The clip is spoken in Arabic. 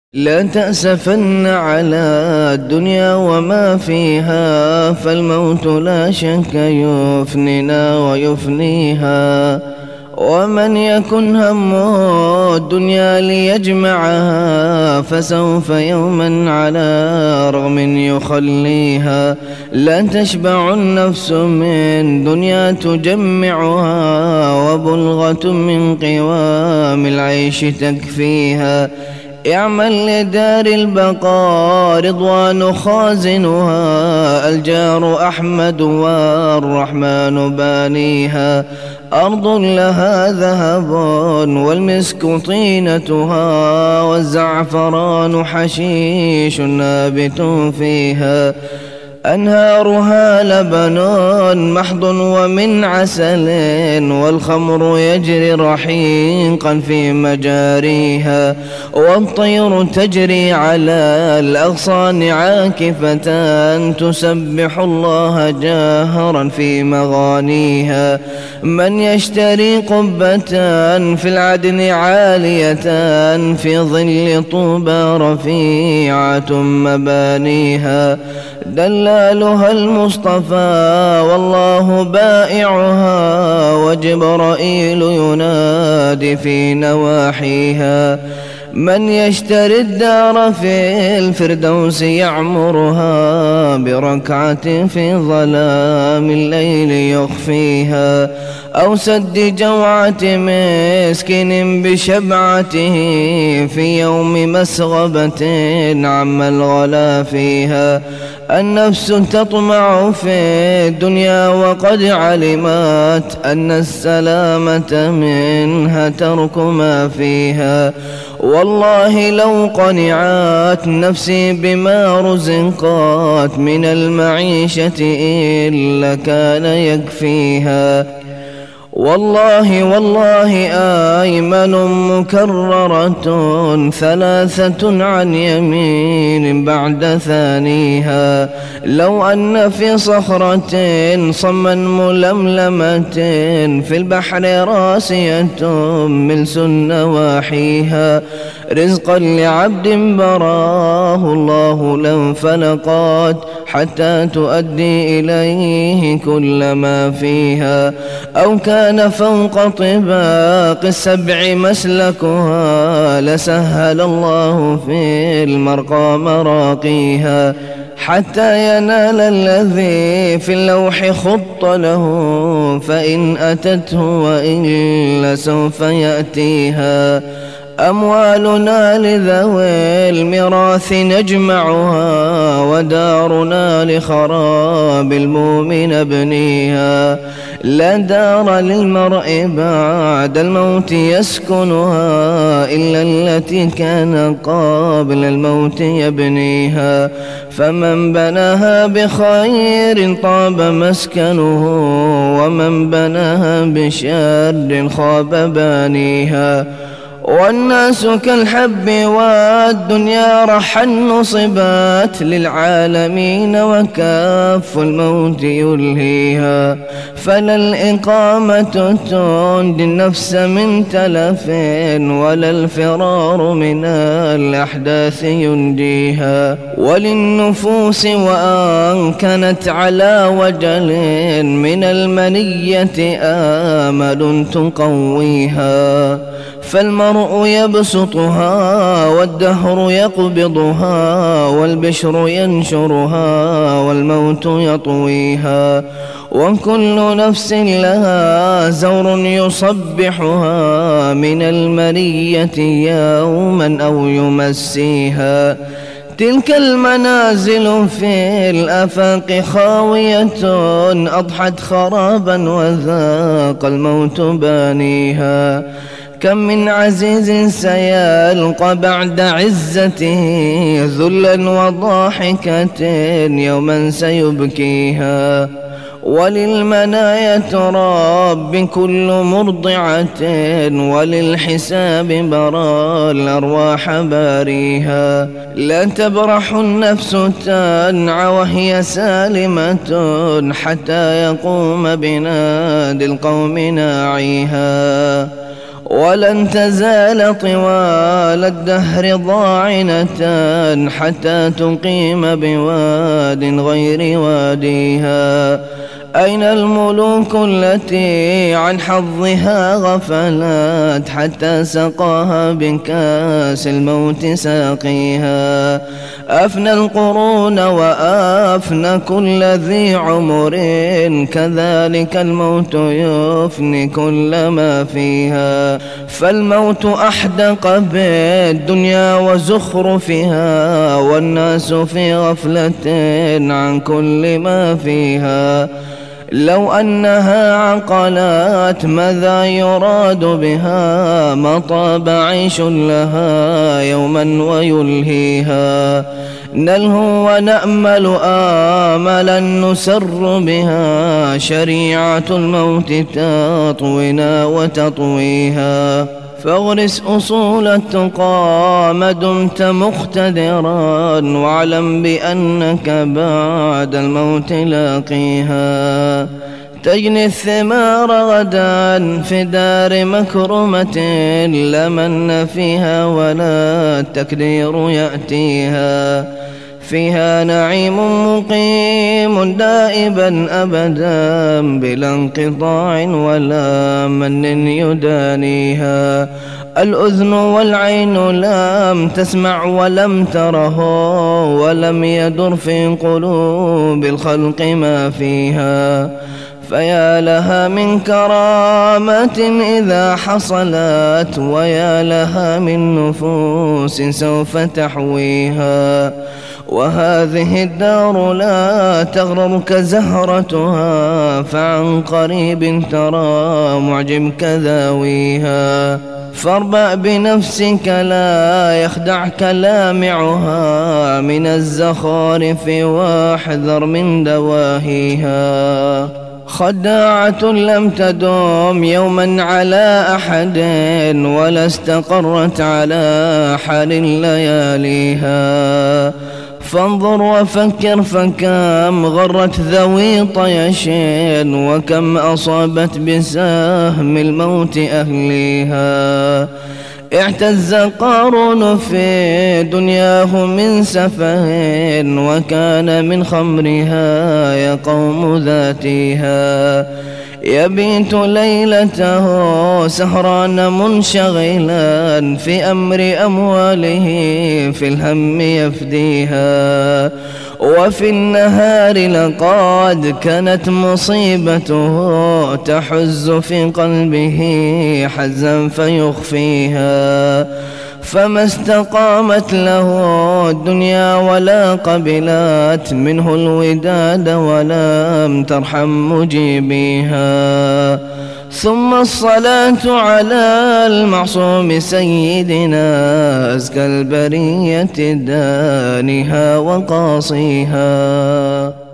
لا تأسفن على الدنيا وما فيها، فالموت لا شك يفنينا ويفنيها. ومن يكن همه الدنيا ليجمعها، فسوف يوما على رغم يخليها. لا تشبع النفس من دنيا تجمعها، وبلغة من قوام العيش تكفيها. اعمل لدار البقاء رضوان خازنها، الجار أحمد والرحمن بانيها. أرض لها ذهب والمسك طينتها، والزعفران حشيش نابت فيها. أنهارها لبن محض ومن عسل، والخمر يجري رحيقا في مجاريها. والطير تجري على الأغصان عاكفة، تسبح الله جاهرا في مغانيها. من يشتري قبة في العدن عالية، في ظل طوبى رفيعة مبانيها. دلالها المصطفى والله بائعها، وجبرائيل ينادي في نواحيها. من يشتري الدار في الفردوس يعمرها، بركعة في ظلام الليل يخفيها. أو سد جوعة مسكين بشبعته، في يوم مسغبة عم الغلا فيها. النفس تطمع في الدنيا وقد علمت، أن السلامة منها ترك ما فيها. والله لو قنعت نفسي بما رزقت من المعيشة إلا كان يكفيها. والله أيمن مكررة، ثلاثة عن يمين بعد ثانيها. لو أن في صخرة صما ململمة، في البحر راسية ملس نواحيها. رزقا لعبد براه الله لانفلقت، حتى تؤدي إليه كل ما فيها. أو كان فوق طباق السبع مسلكها، لسهل الله في المرقى مراقيها. حتى ينال الذي في اللوح خط له، فإن أتته وإلا سوف يأتيها. أموالنا لذوي الميراث نجمعها، ودارنا لخراب المؤمن نبنيها. لا دار للمرء بعد الموت يسكنها، إلا التي كان قبل الموت يبنيها. فمن بناها بخير طاب مسكنه، ومن بناها بشر خاب بانيها. والناس كالحب والدنيا رحا نصبت للعالمين، وكاف الموت يلهيها. فلا الإقامة تنجي النفس من تلف، ولا الفرار من الأحداث ينجيها. وللنفوس وأن كانت على وجل من المنية آمل تقويها. فالمرء يبسطها والدهر يقبضها، والبشر ينشرها والموت يطويها. وكل نفس لها زور يصبحها، من المنية يوما أو يمسيها. تلك المنازل في الآفاق خاوية، أضحت خرابا وذاق الموت بانيها. كم من عزيز سيلقى بعد عزته ذلا وضاحكة، يوما سيبكيها. وللمنايا تراب كل مرضعة، وللحساب برى الأرواح باريها. لا تبرح النفس تنعى وهي سالمة، حتى يقوم بنادي القوم ناعيها. ولن تزال طوال الدهر ضاعنة حتى تقيم بواد غير واديها. أين الملوك التي عن حظها غفلت حتى سقاها بكاس الموت ساقيها؟ أفنى القرون وأفنى كل ذي عمر، كذلك الموت يفني كل ما فيها. فالموت أحدق بالدنيا وزخرفها، والناس في غفلة عن كل ما فيها. لو أنها عقلت ماذا يراد بها، ما طاب عيش لها يوما ويلهيها. نلهو ونأمل آملا نسر بها، شريعة الموت تطوينا وتطويها. فاغرس أصول التقى ما دمت مقتدرا، واعلم بأنك بعد الموت لاقيها. تجني الثمار غدا في دار مكرمة، لا من فيها ولا التكدير يأتيها. فيها نعيم مقيم دائبا أبدا، بلا انقطاع ولا من يدانيها. الأذن والعين لم تسمع ولم تره، ولم يدر في قلوب الخلق ما فيها. فيا لها من كرامة إذا حصلت، ويا لها من نفوس سوف تحويها. وهذه الدار لا تغررك زهرتها، فعن قريب ترى معجبك ذاويها. فاربأ بنفسك لا يخدعك لامعها، من الزخارف واحذر من دواهيها. خداعة لم تدوم يوما على أحد، ولا استقرت على حال لياليها. فانظر وفكر فكم غرت ذوي طيش، وكم أصابت بسهم الموت أهليها. اعتز قارون في دنياه من سفه، وكان من خمرها يا قوم ذاتيها. يبيت ليلته سهران منشغلا، في أمر أمواله في الهم يفديها. وفي النهار لقد كانت مصيبته تحز في قلبه حزا فيخفيها. فما استقامت له الدنيا ولا قبلت منه الوداد، ولم ترحم مجيبيها. ثم الصلاة على المعصوم سيدنا، أزكى البرية دانها وقاصيها.